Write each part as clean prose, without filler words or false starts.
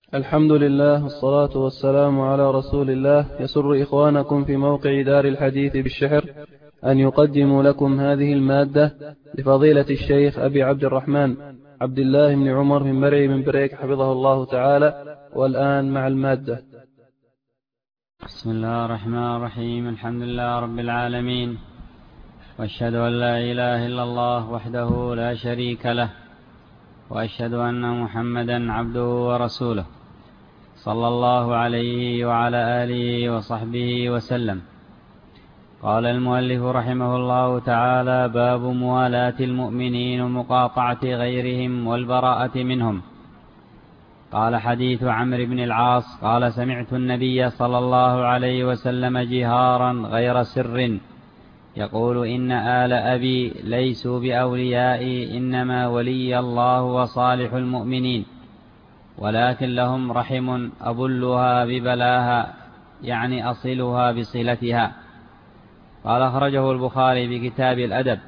الحمد لله والصلاة والسلام على رسول الله. يسر إخوانكم في موقع دار الحديث بالشحر أن يقدموا لكم هذه المادة لفضيلة الشيخ أبي عبد الرحمن عبد الله بن عمر بن مرعي بن بريك حفظه الله تعالى. والآن مع المادة. بسم الله الرحمن الرحيم. الحمد لله رب العالمين، وأشهد أن لا إله إلا الله وحده لا شريك له، وأشهد أن محمدا عبده ورسوله، صلى الله عليه وعلى آله وصحبه وسلم. قال المؤلف رحمه الله تعالى: باب موالاة المؤمنين ومقاطعة غيرهم والبراءة منهم. قال: حديث عمرو بن العاص قال: سمعت النبي صلى الله عليه وسلم جهارا غير سر يقول: إن آل أبي ليسوا بأوليائي، إنما ولي الله وصالح المؤمنين، ولكن لهم رحم أبلها ببلاها، يعني أصلها بصلتها. قال: أخرجه البخاري بكتاب الأدب،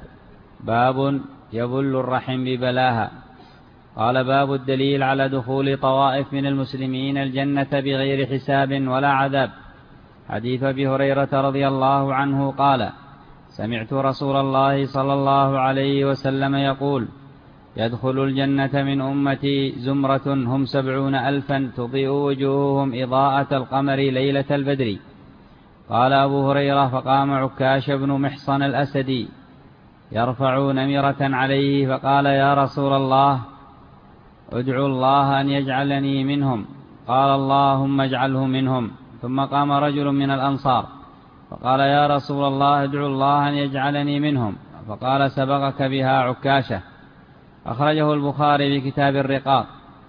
باب يبل الرحم ببلاها. قال: باب الدليل على دخول طوائف من المسلمين الجنة بغير حساب ولا عذاب. حديث أبي هريرة رضي الله عنه قال: سمعت رسول الله صلى الله عليه وسلم يقول: يدخل الجنة من أمتي زمرة هم 70,000 تضيء وجوههم إضاءة القمر ليلة البدر. قال أبو هريرة: فقام عكاش بن محصن الأسدي يرفع نمرة عليه فقال: يا رسول الله، ادعو الله أن يجعلني منهم. قال: اللهم اجعله منهم. ثم قام رجل من الأنصار فقال: يا رسول الله، ادعو الله أن يجعلني منهم. فقال: سبقك بها عكاشة. أخرجه البخاري بكتاب الرقاق،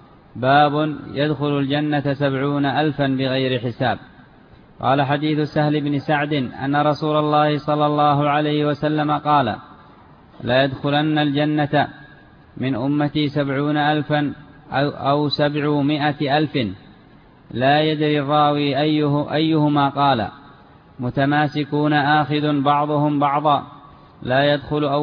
باب يدخل الجنة 70,000 بغير حساب. قال: حديث سهل بن سعد أن رسول الله صلى الله عليه وسلم قال: لا يدخلن الجنة من أمتي 70,000 أو 700,000، لا يدري الراوي أيهما قال، متماسكون آخذ بعضهم بعضا، لا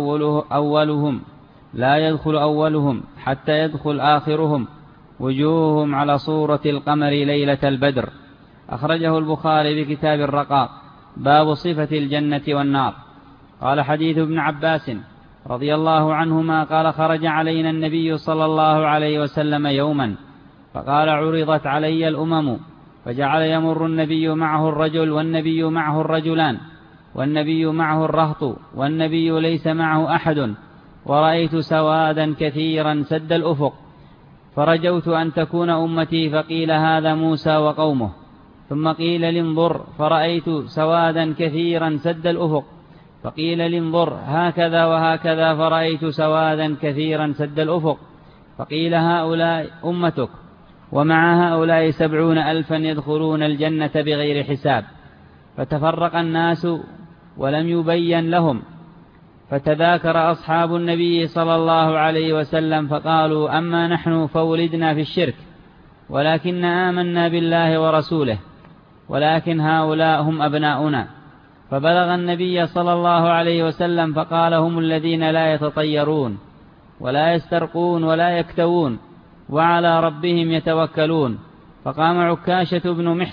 يدخل أولهم حتى يدخل آخرهم، وجوههم على صورة القمر ليلة البدر. أخرجه البخاري بكتاب الرقاق، باب صفة الجنة والنار. قال: حديث ابن عباس رضي الله عنهما قال: خرج علينا النبي صلى الله عليه وسلم يوما فقال: عرضت علي الأمم، فجعل يمر النبي معه الرجل، والنبي معه الرجلان، والنبي معه الرهط، والنبي ليس معه أحد، ورأيت سوادا كثيرا سد الأفق، فرجوت أن تكون أمتي، فقيل: هذا موسى وقومه. ثم قيل: لانظر، فرأيت سوادا كثيرا سد الأفق، فقيل: لانظر، هكذا وهكذا، فرأيت سوادا كثيرا سد الأفق، فقيل: هؤلاء أمتك، ومع هؤلاء 70,000 يدخلون الجنة بغير حساب. فتفرق الناس ولم يبين لهم، فتذاكر أصحاب النبي صلى الله عليه وسلم فقالوا: أما نحن فولدنا في الشرك، ولكن آمنا بالله ورسوله، ولكن هؤلاء هم أبناؤنا. فبلغ النبي صلى الله عليه وسلم فقال: هم الذين لا يتطيرون ولا يسترقون ولا يكتوون، وعلى ربهم يتوكلون. فقام عكاشة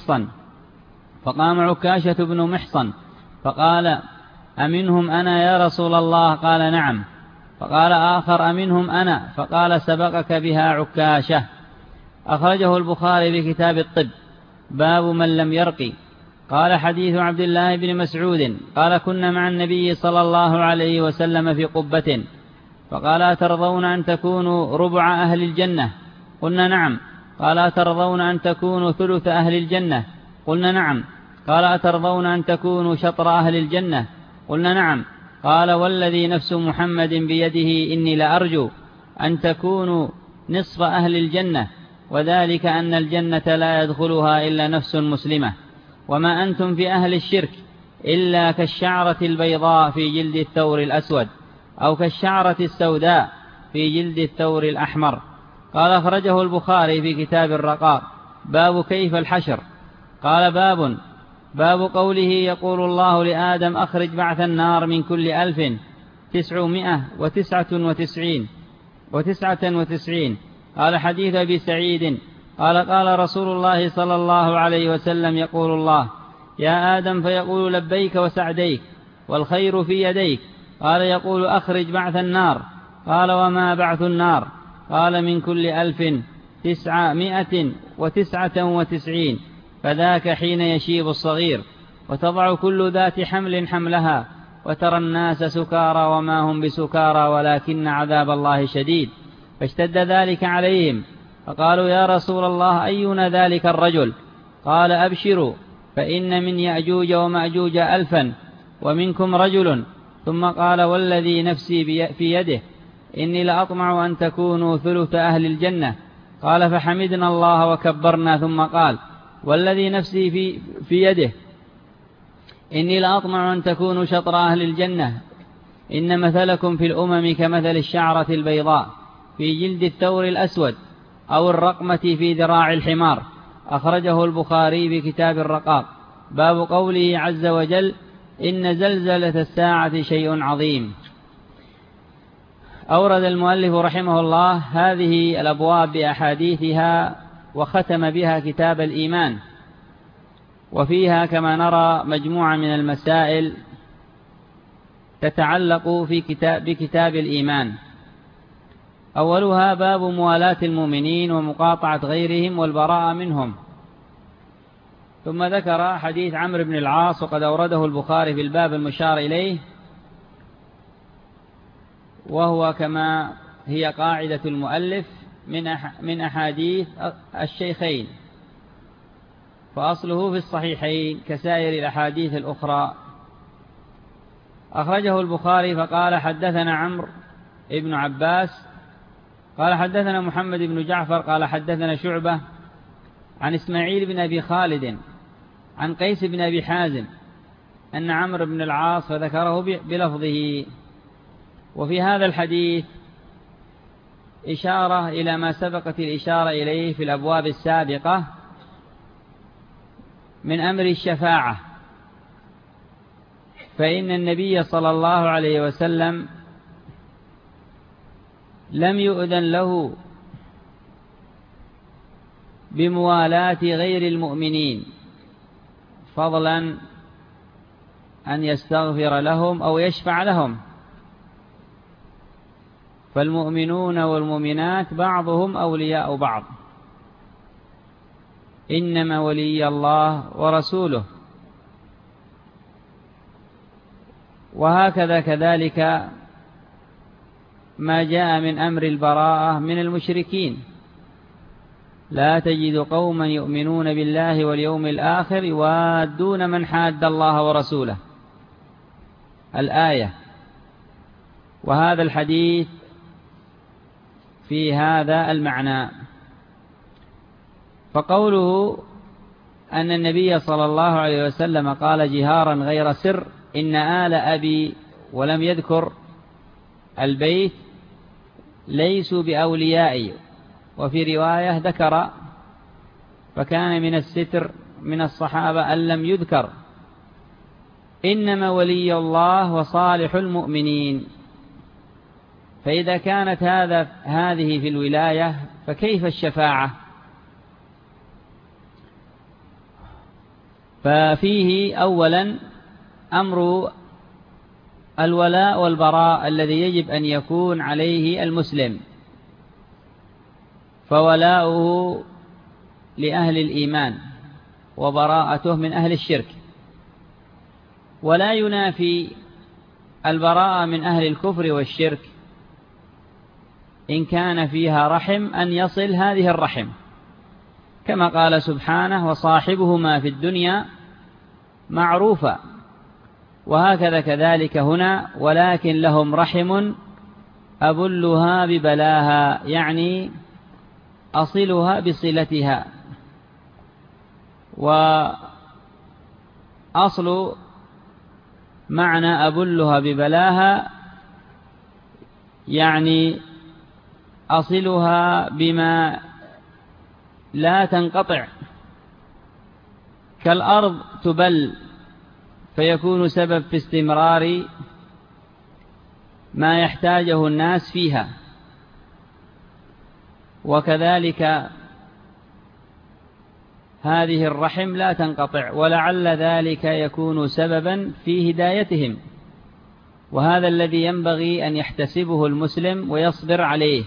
بن محصن فقال: أمنهم أنا يا رسول الله؟ قال: نعم. فقال آخر: أمنهم أنا؟ فقال: سبقك بها عكاشة. أخرجه البخاري بكتاب الطب، باب من لم يرقي. قال: حديث عبد الله بن مسعود قال: كنا مع النبي صلى الله عليه وسلم في قبة، فقال: أترضون أن تكونوا ربع أهل الجنة؟ قلنا: نعم. قال: أترضون أن تكونوا ثلث أهل الجنة؟ قلنا: نعم. قال: أترضون أن تكونوا شطر أهل الجنة؟ قلنا: نعم. قال: والذي نفس محمد بيده إني لأرجو أن تكونوا نصف أهل الجنة، وذلك أن الجنة لا يدخلها إلا نفس مسلمة، وما أنتم في أهل الشرك إلا كالشعرة البيضاء في جلد الثور الأسود، أو كالشعرة السوداء في جلد الثور الأحمر. قال: أخرجه البخاري في كتاب الرقاق، باب كيف الحشر. قال: باب قوله: يقول الله لآدم: أخرج بعث النار من كل 1999. قال: حديث أبي سعيد قال قال رسول الله صلى الله عليه وسلم يقول الله يا آدم فيقول لبيك وسعديك والخير في يديك. قال يقول أخرج بعث النار. قال وما بعث النار؟ قال من كل 1999 فذاك حين يشيب الصغير وتضع كل ذات حمل حملها وترى الناس سكارى وما هم بسكارى ولكن عذاب الله شديد. فاشتد ذلك عليهم فقالوا يا رسول الله أينا ذلك الرجل؟ قال أبشروا فإن من يأجوج ومأجوج 1000 ومنكم رجل. ثم قال والذي نفسي في يده إني لأطمع أن تكونوا ثلث أهل الجنة. قال فحمدنا الله وكبرنا. ثم قال والذي نفسي في يده إني لأطمع أن تكونوا شطر أهل الجنة. إن مثلكم في الأمم كمثل الشعرة البيضاء في جلد الثور الأسود أو الرقمة في ذراع الحمار. أخرجه البخاري بكتاب الرقاق. باب قوله عز وجل إن زلزلة الساعة شيء عظيم. أورد المؤلف رحمه الله هذه الأبواب بأحاديثها وختم بها كتاب الإيمان، وفيها كما نرى مجموعة من المسائل تتعلق بكتاب الإيمان. أولها باب موالاة المؤمنين ومقاطعة غيرهم والبراءة منهم. ثم ذكر حديث عمرو بن العاص وقد أورده البخاري في الباب المشار إليه، وهو كما هي قاعدة المؤلف من أحاديث الشيخين، فأصله في الصحيحين كسائر الأحاديث الأخرى. أخرجه البخاري فقال حدثنا عمرو بن عباس قال حدثنا محمد بن جعفر قال حدثنا شعبة عن إسماعيل بن أبي خالد عن قيس بن أبي حازم أن عمرو بن العاص فذكره بلفظه. وفي هذا الحديث إشارة إلى ما سبقت الإشارة إليه في الأبواب السابقة من أمر الشفاعة، فإن النبي صلى الله عليه وسلم لم يؤذن له بموالاة غير المؤمنين فضلا أن يستغفر لهم أو يشفع لهم، فالمؤمنون والمؤمنات بعضهم أولياء بعض، إنما ولي الله ورسوله. وهكذا كذلك ما جاء من أمر البراءة من المشركين، لا تجد قوما يؤمنون بالله واليوم الآخر يوادون من حاد الله ورسوله، الآية. وهذا الحديث في هذا المعنى. فقوله أن النبي صلى الله عليه وسلم قال جهارا غير سر إن آل أبي ولم يذكر البيت ليسوا بأوليائي، وفي رواية ذكر فكان من الستر من الصحابة أن لم يذكر إنما ولي الله وصالح المؤمنين. فإذا كانت هذه في الولاية فكيف الشفاعة؟ ففيه أولا أمر الولاء والبراء الذي يجب أن يكون عليه المسلم، فولاؤه لأهل الإيمان وبراءته من أهل الشرك، ولا ينافي البراءة من أهل الكفر والشرك إن كان فيها رحم أن يصل هذه الرحم، كما قال سبحانه وصاحبهما في الدنيا معروفا. وهكذا كذلك هنا ولكن لهم رحم أبلها ببلاها، يعني أصلها بصلتها. وأصل معنى أبلها ببلاها يعني أصلها بما لا تنقطع، كالأرض تبل فيكون سبب في استمرار ما يحتاجه الناس فيها. وكذلك هذه الرحم لا تنقطع، ولعل ذلك يكون سببا في هدايتهم، وهذا الذي ينبغي أن يحتسبه المسلم ويصبر عليه،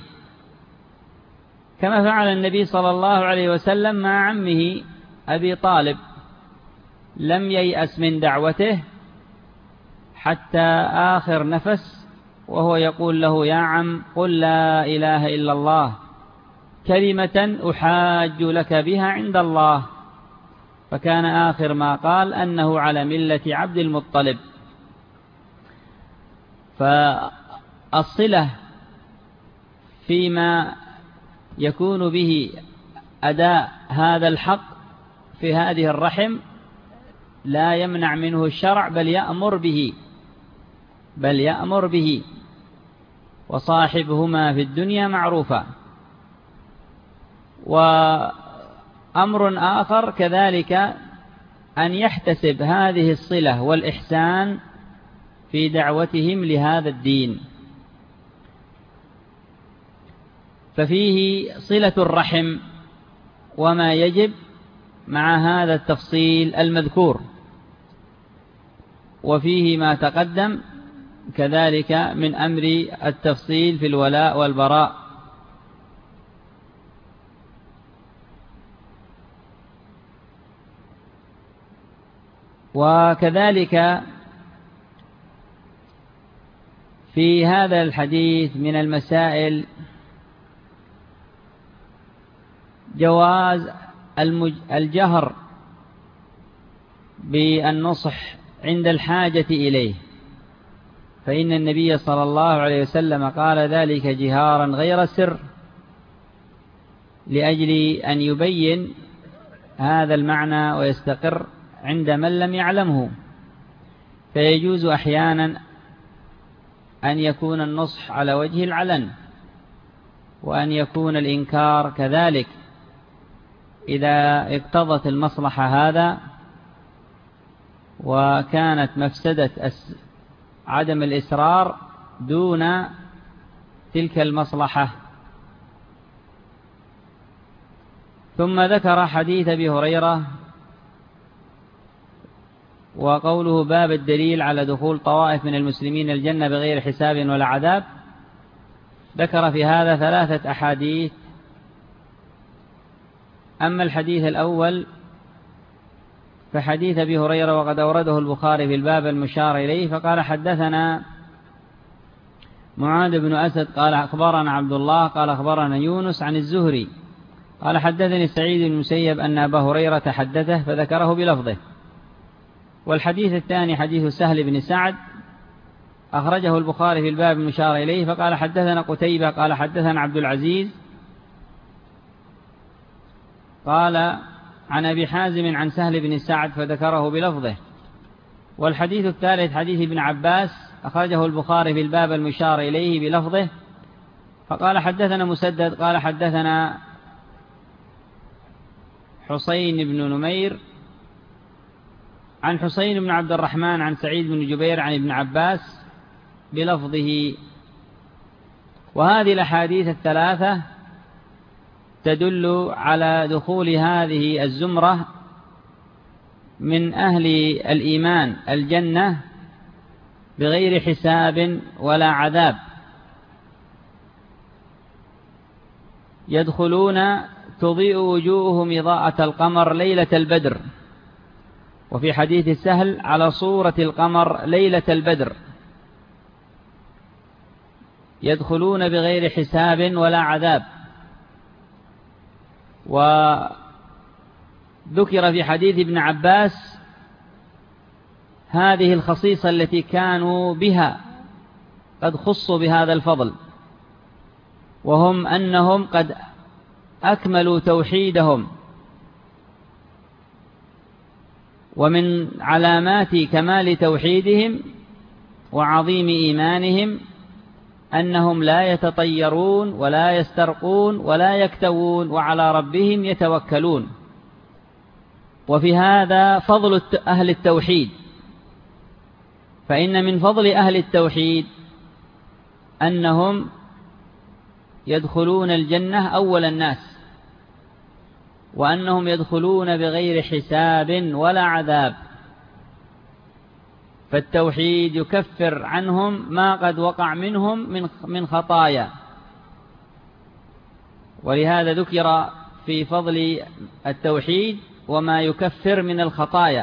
كما فعل النبي صلى الله عليه وسلم مع عمه أبي طالب، لم ييأس من دعوته حتى آخر نفس وهو يقول له: يا عم، قل لا إله إلا الله كلمة أحاج لك بها عند الله. فكان آخر ما قال أنه على ملة عبد المطلب. فالصلة فيما يكون به أداء هذا الحق في هذه الرحم لا يمنع منه الشرع، بل يأمر به، وصاحبهما في الدنيا معروفا. وأمر آخر كذلك أن يحتسب هذه الصلة والإحسان في دعوتهم لهذا الدين. ففيه صلة الرحم وما يجب مع هذا التفصيل المذكور، وفيه ما تقدم كذلك من أمر التفصيل في الولاء والبراء. وكذلك في هذا الحديث من المسائل جواز الجهر بالنصح عند الحاجة إليه، فإن النبي صلى الله عليه وسلم قال ذلك جهارا غير سر، لأجل أن يبين هذا المعنى ويستقر عند من لم يعلمه. فيجوز أحيانا أن يكون النصح على وجه العلن، وأن يكون الإنكار كذلك إذا اقتضت المصلحة هذا، وكانت مفسدة عدم الإسرار دون تلك المصلحة. ثم ذكر حديث أبي هريرة وقوله: باب الدليل على دخول طوائف من المسلمين الجنة بغير حساب ولا عذاب. ذكر في هذا 3 أحاديث. أما الحديث الأول فحديث أبي هريرة، وقد أورده البخاري في الباب المشار إليه، فقال: حدثنا معاذ بن أسد قال أخبرنا عبد الله قال أخبرنا يونس عن الزهري قال حدثني سعيد بن المسيب أن أبا هريرة حدثه، فذكره بلفظه. والحديث الثاني حديث سهل بن سعد أخرجه البخاري في الباب المشار إليه، فقال: حدثنا قتيبة قال حدثنا عبد العزيز قال عن أبي حازم عن سهل بن سعد، فذكره بلفظه. والحديث الثالث حديث ابن عباس أخرجه البخاري في الباب المشار إليه بلفظه، فقال: حدثنا مسدد قال حدثنا حسين بن نمير عن حسين بن عبد الرحمن عن سعيد بن جبير عن ابن عباس بلفظه. وهذه الأحاديث الثلاثة تدل على دخول هذه الزمرة من أهل الإيمان الجنة بغير حساب ولا عذاب، يدخلون تضيء وجوههم إضاءة القمر ليلة البدر، وفي حديث السهل على صورة القمر ليلة البدر، يدخلون بغير حساب ولا عذاب. وذكر في حديث ابن عباس هذه الخصيصة التي كانوا بها قد خصوا بهذا الفضل، وهم أنهم قد أكملوا توحيدهم. ومن علامات كمال توحيدهم وعظيم إيمانهم أنهم لا يتطيرون ولا يسترقون ولا يكتوون، وعلى ربهم يتوكلون. وفي هذا فضل أهل التوحيد، فإن من فضل أهل التوحيد أنهم يدخلون الجنة أول الناس، وأنهم يدخلون بغير حساب ولا عذاب. فالتوحيد يكفر عنهم ما قد وقع منهم من خطايا. ولهذا ذكر في فضل التوحيد وما يكفر من الخطايا،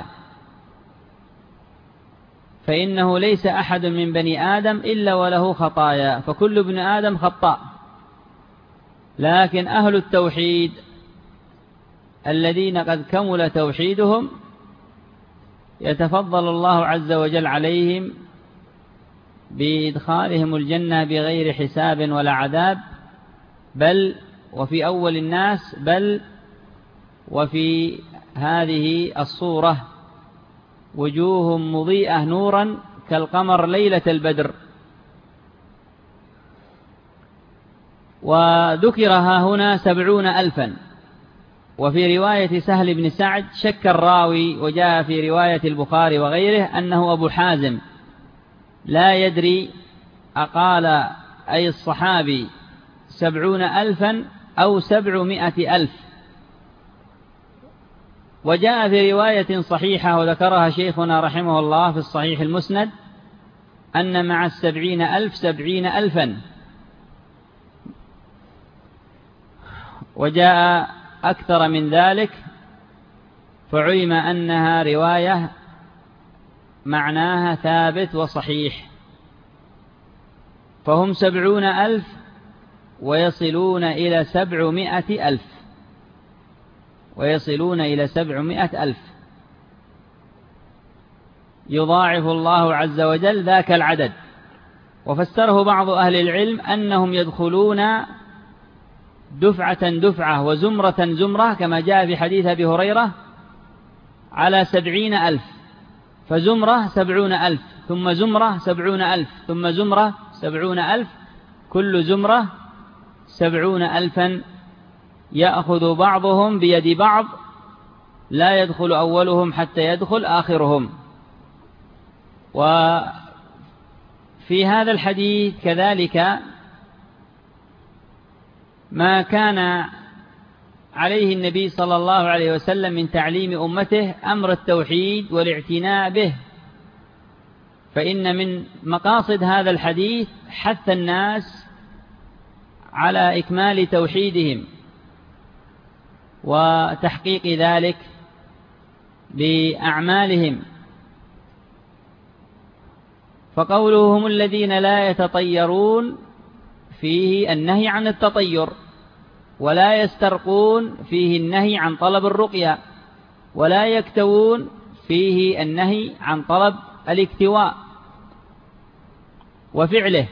فإنه ليس أحد من بني آدم إلا وله خطايا، فكل ابن آدم خطاء. لكن أهل التوحيد الذين قد كمل توحيدهم يتفضل الله عز وجل عليهم بإدخالهم الجنة بغير حساب ولا عذاب، بل وفي أول الناس، بل وفي هذه الصورة وجوه مضيئة نورا كالقمر ليلة البدر. وذكرها هنا 70,000. وفي رواية سهل بن سعد شك الراوي، وجاء في رواية البخاري وغيره أنه أبو حازم لا يدري أقال أي الصحابي 70,000 أو 700,000. وجاء في رواية صحيحة وذكرها شيخنا رحمه الله في الصحيح المسند أن مع 70,000 70,000. وجاء أكثر من ذلك، فعلم أنها رواية معناها ثابت وصحيح. فهم 70,000 ويصلون إلى 700,000، ويصلون إلى 700,000. يضاعف الله عز وجل ذاك العدد. وفسره بعض أهل العلم أنهم يدخلون دفعة دفعة وزمرة زمرة، كما جاء في حديث أبي هريرة على 70,000. فزمرة 70,000، ثم زمرة 70,000، ثم زمرة 70,000، كل زمرة 70,000. يأخذ بعضهم بيد بعض، لا يدخل أولهم حتى يدخل آخرهم. وفي هذا الحديث كذلك ما كان عليه النبي صلى الله عليه وسلم من تعليم أمته أمر التوحيد والاعتناء به. فإن من مقاصد هذا الحديث حث الناس على إكمال توحيدهم وتحقيق ذلك بأعمالهم. فقوله هم الذين لا يتطيرون فيه النهي عن التطير، ولا يسترقون فيه النهي عن طلب الرقية، ولا يكتوون فيه النهي عن طلب الاكتواء وفعله،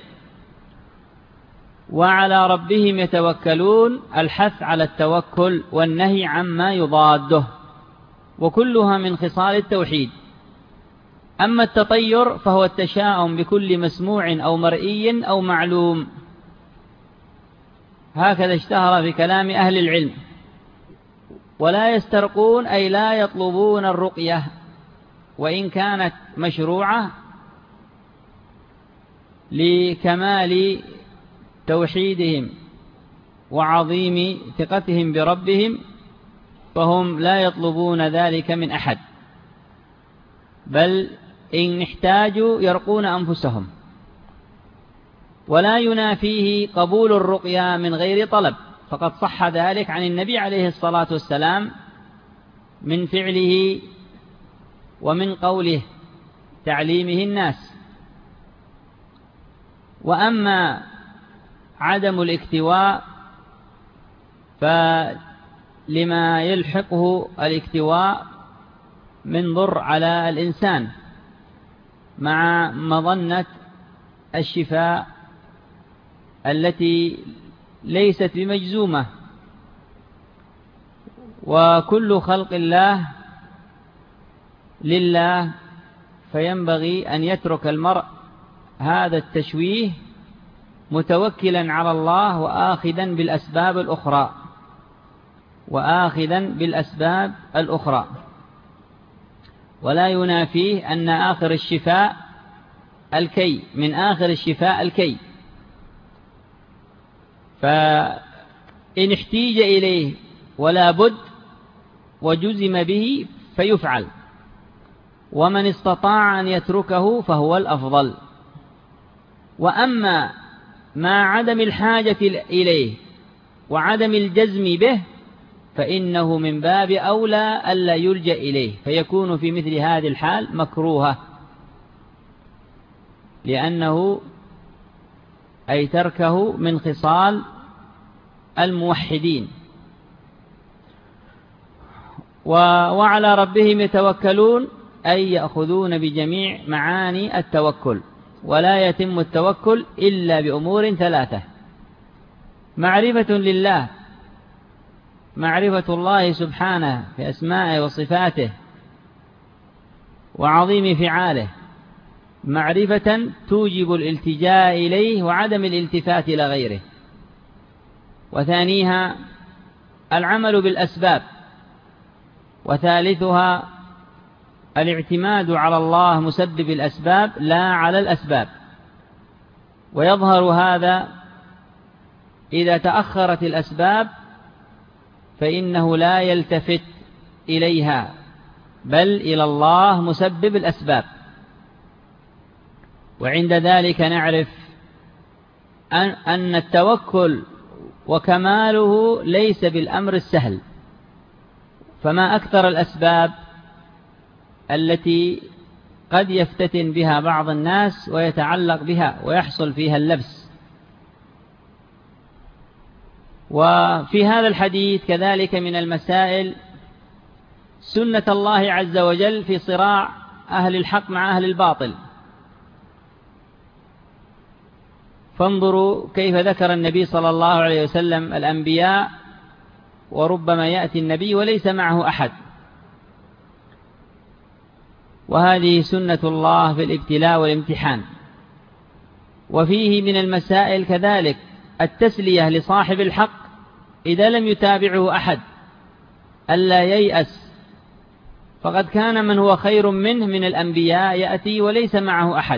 وعلى ربهم يتوكلون الحث على التوكل والنهي عما يضاده، وكلها من خصال التوحيد. أما التطير فهو التشاؤم بكل مسموع أو مرئي أو معلوم، هكذا اشتهر في كلام أهل العلم. ولا يسترقون أي لا يطلبون الرقية، وإن كانت مشروعة لكمال توحيدهم وعظيم ثقتهم بربهم، فهم لا يطلبون ذلك من أحد، بل إن احتاجوا يرقون أنفسهم. ولا ينافيه قبول الرقية من غير طلب، فقد صح ذلك عن النبي عليه الصلاة والسلام من فعله ومن قوله تعليمه الناس. وأما عدم الاكتواء فلما يلحقه الاكتواء من ضر على الإنسان مع مظنة الشفاء التي ليست بمجزومة. وكل خلق الله لله، فينبغي أن يترك المرء هذا التشويه متوكلا على الله وآخذا بالأسباب الأخرى، ولا ينافيه أن آخر الشفاء الكي، من آخر الشفاء الكي. فإن احتيج إليه ولا بد وجزم به فيفعل، ومن استطاع أن يتركه فهو الأفضل. وأما مع عدم الحاجة إليه وعدم الجزم به فإنه من باب أولى ألا يلجأ إليه، فيكون في مثل هذه الحال مكروهة، لأنه أي تركه من خصال الموحدين. وعلى ربهم يتوكلون أي يأخذون بجميع معاني التوكل، ولا يتم التوكل إلا بأمور ثلاثة: معرفة لله، معرفة الله سبحانه في أسمائه وصفاته وعظيم فعاله، معرفة توجب الالتجاء إليه وعدم الالتفات إلى غيره. وثانيها العمل بالأسباب. وثالثها الاعتماد على الله مسبب الأسباب لا على الأسباب. ويظهر هذا إذا تأخرت الأسباب فإنه لا يلتفت إليها بل إلى الله مسبب الأسباب. وعند ذلك نعرف أن التوكل وكماله ليس بالأمر السهل، فما أكثر الأسباب التي قد يفتتن بها بعض الناس ويتعلق بها ويحصل فيها اللبس. وفي هذا الحديث كذلك من المسائل سنة الله عز وجل في صراع أهل الحق مع أهل الباطل. فانظروا كيف ذكر النبي صلى الله عليه وسلم الأنبياء، وربما يأتي النبي وليس معه أحد، وهذه سنة الله في الابتلاء والامتحان. وفيه من المسائل كذلك التسلية لصاحب الحق إذا لم يتابعه أحد، ألا ييأس، فقد كان من هو خير منه من الأنبياء يأتي وليس معه أحد،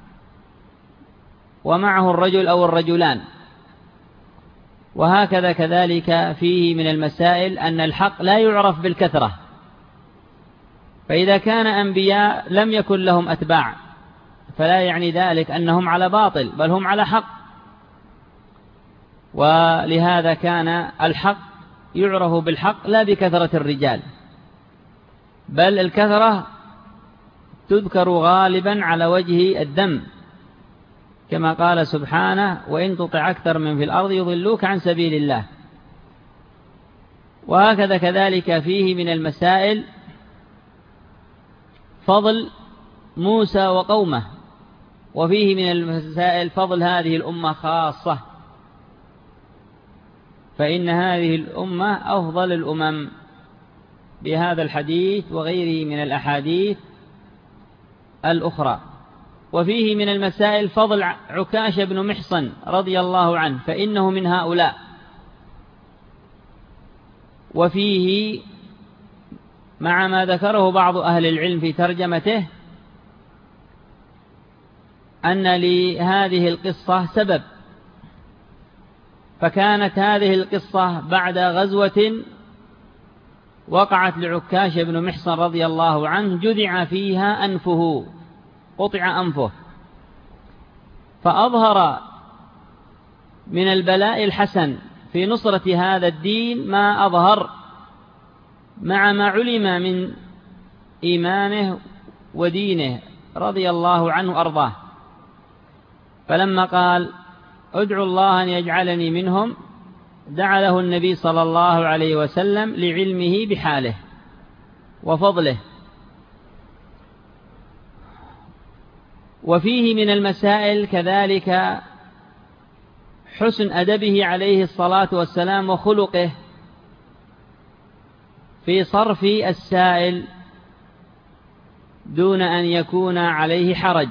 ومعه الرجل أو الرجلان. وهكذا كذلك فيه من المسائل أن الحق لا يعرف بالكثرة، فإذا كان أنبياء لم يكن لهم أتباع فلا يعني ذلك أنهم على باطل، بل هم على حق. ولهذا كان الحق يعرف بالحق لا بكثرة الرجال، بل الكثرة تذكر غالبا على وجه الذم، كما قال سبحانه: وإن تطع أكثر من في الأرض يضلوك عن سبيل الله. وهكذا كذلك فيه من المسائل فضل موسى وقومه، وفيه من المسائل فضل هذه الأمة خاصة، فإن هذه الأمة أفضل الأمم بهذا الحديث وغيره من الأحاديث الأخرى. وفيه من المسائل فضل عكاشة بن محصن رضي الله عنه، فإنه من هؤلاء. وفيه مع ما ذكره بعض أهل العلم في ترجمته أن لهذه القصة سبب، فكانت هذه القصة بعد غزوة وقعت لعكاشة بن محصن رضي الله عنه، جذع فيها أنفه، قطع أنفه، فأظهر من البلاء الحسن في نصرة هذا الدين ما أظهر، مع ما علم من إيمانه ودينه رضي الله عنه أرضاه. فلما قال: ادعوا الله أن يجعلني منهم، دعا له النبي صلى الله عليه وسلم لعلمه بحاله وفضله. وفيه من المسائل كذلك حسن أدبه عليه الصلاة والسلام وخلقه في صرف السائل دون أن يكون عليه حرج،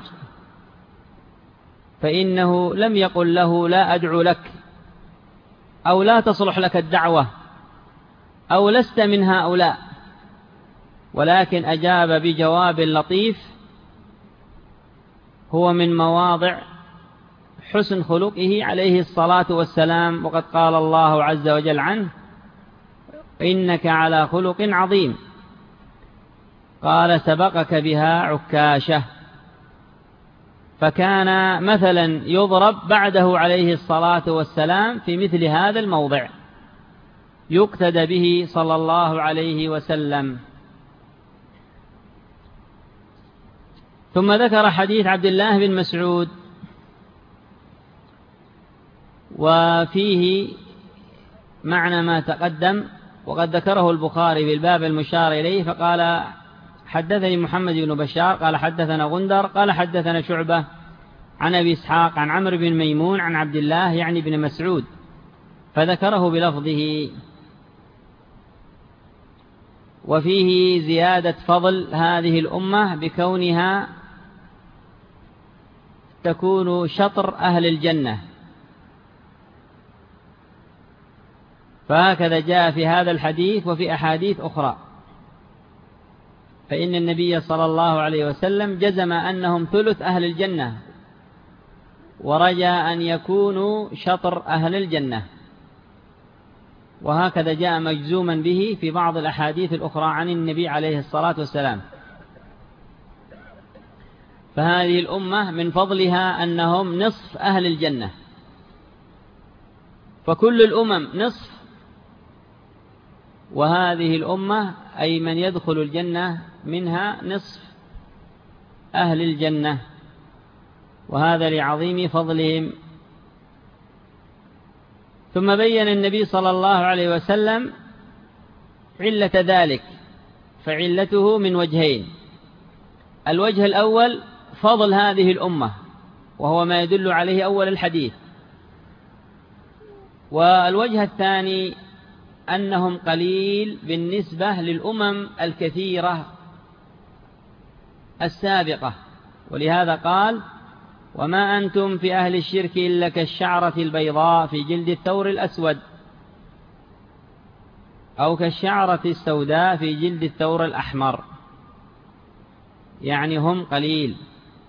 فإنه لم يقل له: لا أدعو لك، أو لا تصلح لك الدعوة، أو لست من هؤلاء، ولكن أجاب بجواب لطيف هو من مواضع حسن خلقه عليه الصلاة والسلام. وقد قال الله عز وجل عنه: إنك على خلق عظيم. قال سبقك بها عكاشة. فكان مثلا يضرب بعده عليه الصلاة والسلام في مثل هذا الموضع، يقتدى به صلى الله عليه وسلم. ثم ذكر حديث عبد الله بن مسعود، وفيه معنى ما تقدم، وقد ذكره البخاري بالباب المشار إليه، فقال حدثني محمد بن بشار قال حدثنا غندر قال حدثنا شعبة عن أبي إسحاق عن عمرو بن ميمون عن عبد الله يعني بن مسعود، فذكره بلفظه. وفيه زيادة فضل هذه الأمة بكونها تكون شطر أهل الجنة، فهكذا جاء في هذا الحديث وفي أحاديث أخرى. فإن النبي صلى الله عليه وسلم جزم أنهم ثلث أهل الجنة، ورجى أن يكونوا شطر أهل الجنة، وهكذا جاء مجزوما به في بعض الأحاديث الأخرى عن النبي عليه الصلاة والسلام. فهذه الأمة من فضلها أنهم نصف أهل الجنة، فكل الأمم نصف، وهذه الأمة أي من يدخل الجنة منها نصف أهل الجنة، وهذا لعظيم فضلهم. ثم بين النبي صلى الله عليه وسلم علة ذلك، فعلته من وجهين: الوجه الأول فضل هذه الأمة، وهو ما يدل عليه أول الحديث، والوجه الثاني أنهم قليل بالنسبة للأمم الكثيرة السابقة، ولهذا قال: وما أنتم في أهل الشرك إلا كالشعرة البيضاء في جلد الثور الأسود، أو كالشعرة السوداء في جلد الثور الأحمر، يعني هم قليل.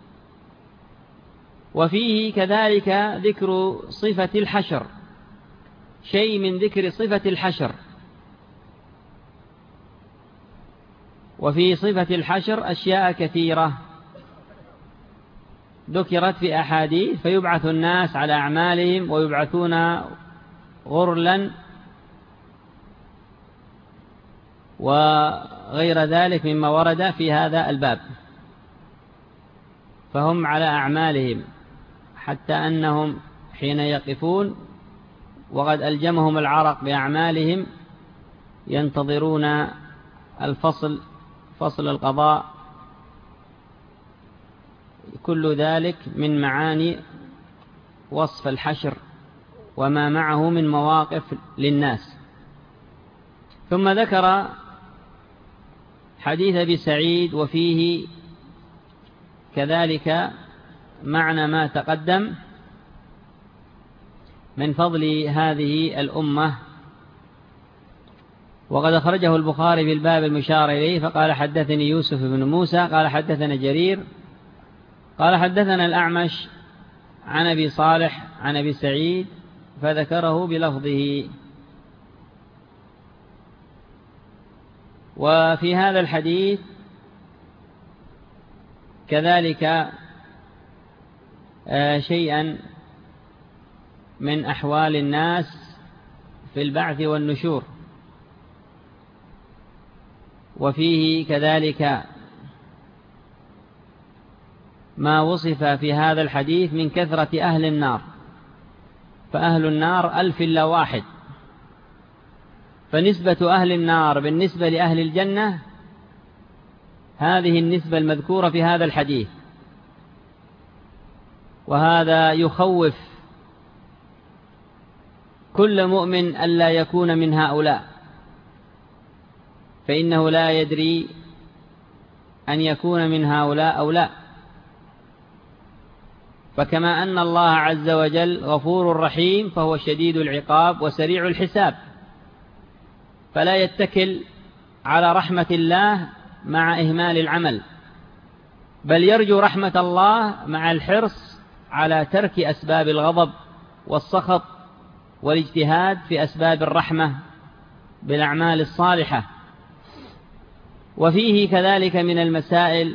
وفيه كذلك ذكر صفة الحشر، شيء من ذكر صفة الحشر. وفي صفة الحشر أشياء كثيرة ذكرت في أحاديث، فيبعث الناس على أعمالهم ويبعثون غرلا وغير ذلك مما ورد في هذا الباب، فهم على أعمالهم حتى أنهم حين يقفون وقد ألجمهم العرق بأعمالهم ينتظرون فصل القضاء. كل ذلك من معاني وصف الحشر وما معه من مواقف للناس. ثم ذكر حديث أبي سعيد، وفيه كذلك معنى ما تقدم من فضل هذه الأمة. وقد أخرجه البخاري في الباب المشار إليه، فقال حدثني يوسف بن موسى قال حدثنا جرير قال حدثنا الأعمش عن أبي صالح عن أبي سعيد، فذكره بلفظه. وفي هذا الحديث كذلك شيئا من أحوال الناس في البعث والنشور، وفيه كذلك ما وصف في هذا الحديث من كثرة أهل النار، فأهل النار 1000 إلا واحد، فنسبة أهل النار بالنسبة لأهل الجنة هذه النسبة المذكورة في هذا الحديث، وهذا يخوف كل مؤمن ألا يكون من هؤلاء، فإنه لا يدري أن يكون من هؤلاء أو لا. فكما أن الله عز وجل غفور رحيم فهو شديد العقاب وسريع الحساب، فلا يتكل على رحمة الله مع إهمال العمل، بل يرجو رحمة الله مع الحرص على ترك أسباب الغضب والسخط والاجتهاد في أسباب الرحمة بالأعمال الصالحة. وفيه كذلك من المسائل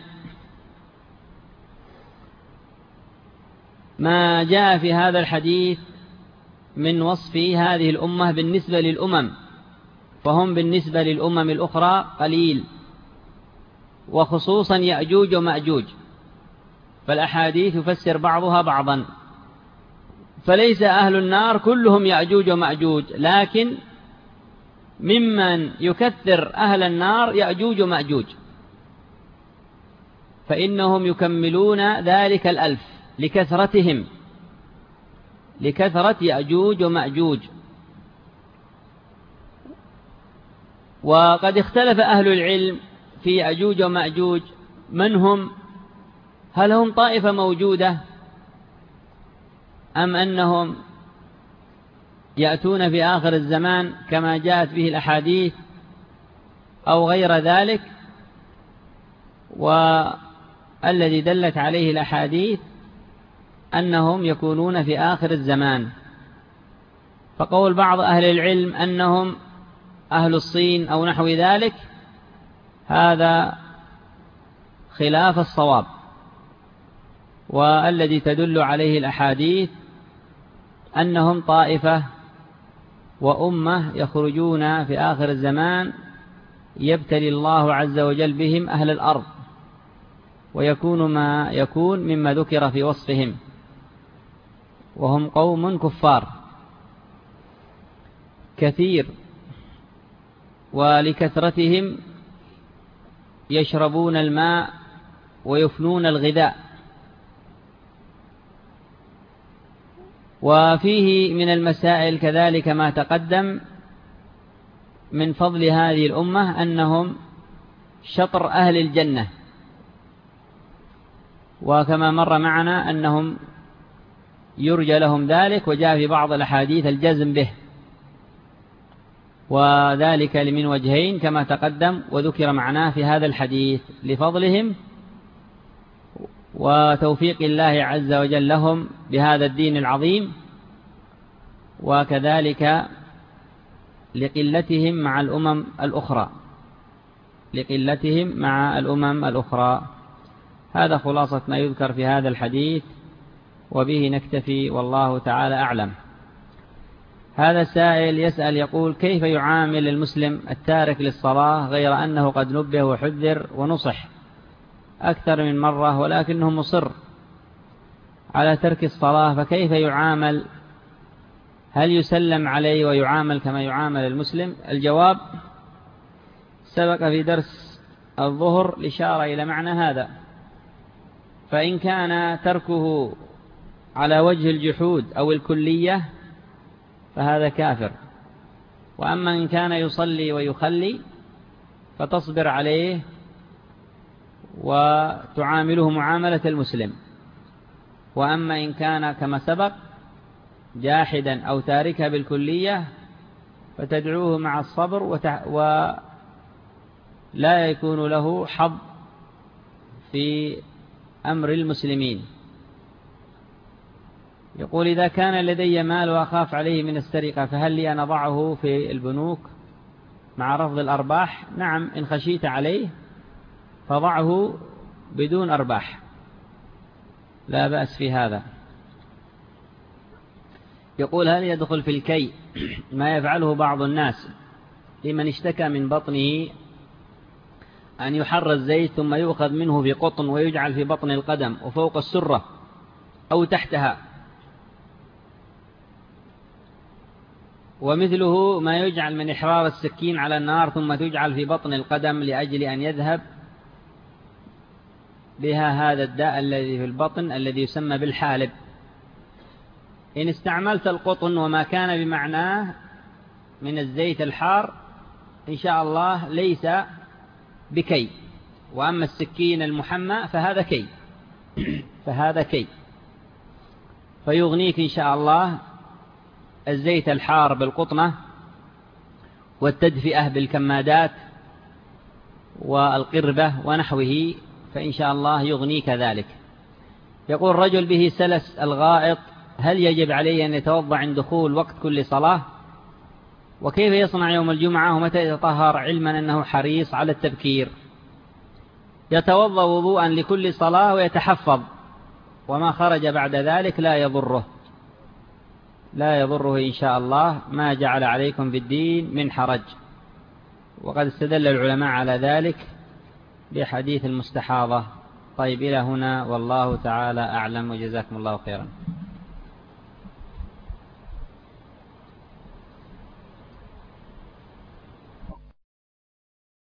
ما جاء في هذا الحديث من وصف هذه الأمة بالنسبة للأمم، فهم بالنسبة للأمم الأخرى قليل، وخصوصا يأجوج ومأجوج، فالأحاديث يفسر بعضها بعضا، فليس أهل النار كلهم يأجوج ومأجوج، لكن ممن يكثر أهل النار يأجوج ومأجوج، فإنهم يكملون ذلك 1000 لكثرتهم، لكثرة يأجوج ومأجوج. وقد اختلف أهل العلم في يأجوج ومأجوج من هم، هل هم طائفة موجودة أم أنهم يأتون في آخر الزمان كما جاءت به الأحاديث أو غير ذلك. والذي دلت عليه الأحاديث أنهم يكونون في آخر الزمان، فقول بعض أهل العلم أنهم أهل الصين أو نحو ذلك هذا خلاف الصواب، والذي تدل عليه الأحاديث أنهم طائفة وأمة يخرجون في آخر الزمان يبتلي الله عز وجل بهم أهل الأرض، ويكون ما يكون مما ذكر في وصفهم، وهم قوم كفار كثير، ولكثرتهم يشربون الماء ويفنون الغذاء. وفيه من المسائل كذلك ما تقدم من فضل هذه الأمة أنهم شطر أهل الجنة، وكما مر معنا أنهم يرجى لهم ذلك، وجاء في بعض الأحاديث الجزم به، وذلك لمن وجهين كما تقدم وذكر معناه في هذا الحديث، لفضلهم وتوفيق الله عز وجل لهم بهذا الدين العظيم، وكذلك لقلتهم مع الأمم الأخرى، لقلتهم مع الأمم الأخرى. هذا خلاصة ما يذكر في هذا الحديث، وبه نكتفي والله تعالى أعلم. هذا السائل يسأل يقول: كيف يعامل المسلم التارك للصلاة غير أنه قد نبه وحذر ونصح أكثر من مرة، ولكنه مصر على ترك الصلاة، فكيف يعامل؟ هل يسلم عليه ويعامل كما يعامل المسلم؟ الجواب: سبق في درس الظهر الإشارة إلى معنى هذا، فإن كان تركه على وجه الجحود أو الكلية فهذا كافر، وأما إن كان يصلي ويخلي فتصبر عليه وتعامله معاملة المسلم، وأما إن كان كما سبق جاحدا أو تاركا بالكلية فتدعوه مع الصبر ولا يكون له حظ في أمر المسلمين. يقول: إذا كان لدي مال وأخاف عليه من السرقة فهل لي أن أضعه في البنوك مع رفض الأرباح؟ نعم، إن خشيت عليه فضعه بدون أرباح، لا بأس في هذا. يقول: هل يدخل في الكي ما يفعله بعض الناس لمن اشتكى من بطنه أن يحر الزيت ثم يؤخذ منه بقطن ويجعل في بطن القدم وفوق السرة أو تحتها، ومثله ما يجعل من إحرار السكين على النار ثم تجعل في بطن القدم لأجل أن يذهب بها هذا الداء الذي في البطن الذي يسمى بالحالب؟ إن استعملت القطن وما كان بمعناه من الزيت الحار إن شاء الله ليس بكي، وأما السكين المحمى فهذا كي فهذا كي، فيغنيك إن شاء الله الزيت الحار بالقطنة والتدفئة بالكمادات والقربة ونحوه، فإن شاء الله يغنيك ذلك. يقول: رجل به سلس الغائط، هل يجب عليه أن يتوضأ عند دخول وقت كل صلاة؟ وكيف يصنع يوم الجمعة ومتى يتطهر علما أنه حريص على التبكير؟ يتوضأ وضوءا لكل صلاة ويتحفظ، وما خرج بعد ذلك لا يضره إن شاء الله، ما جعل عليكم بالدين من حرج. وقد استدل العلماء على ذلك بحديث المستحاضة. طيب إلى هنا والله تعالى أعلم، وجزاكم الله خيرا.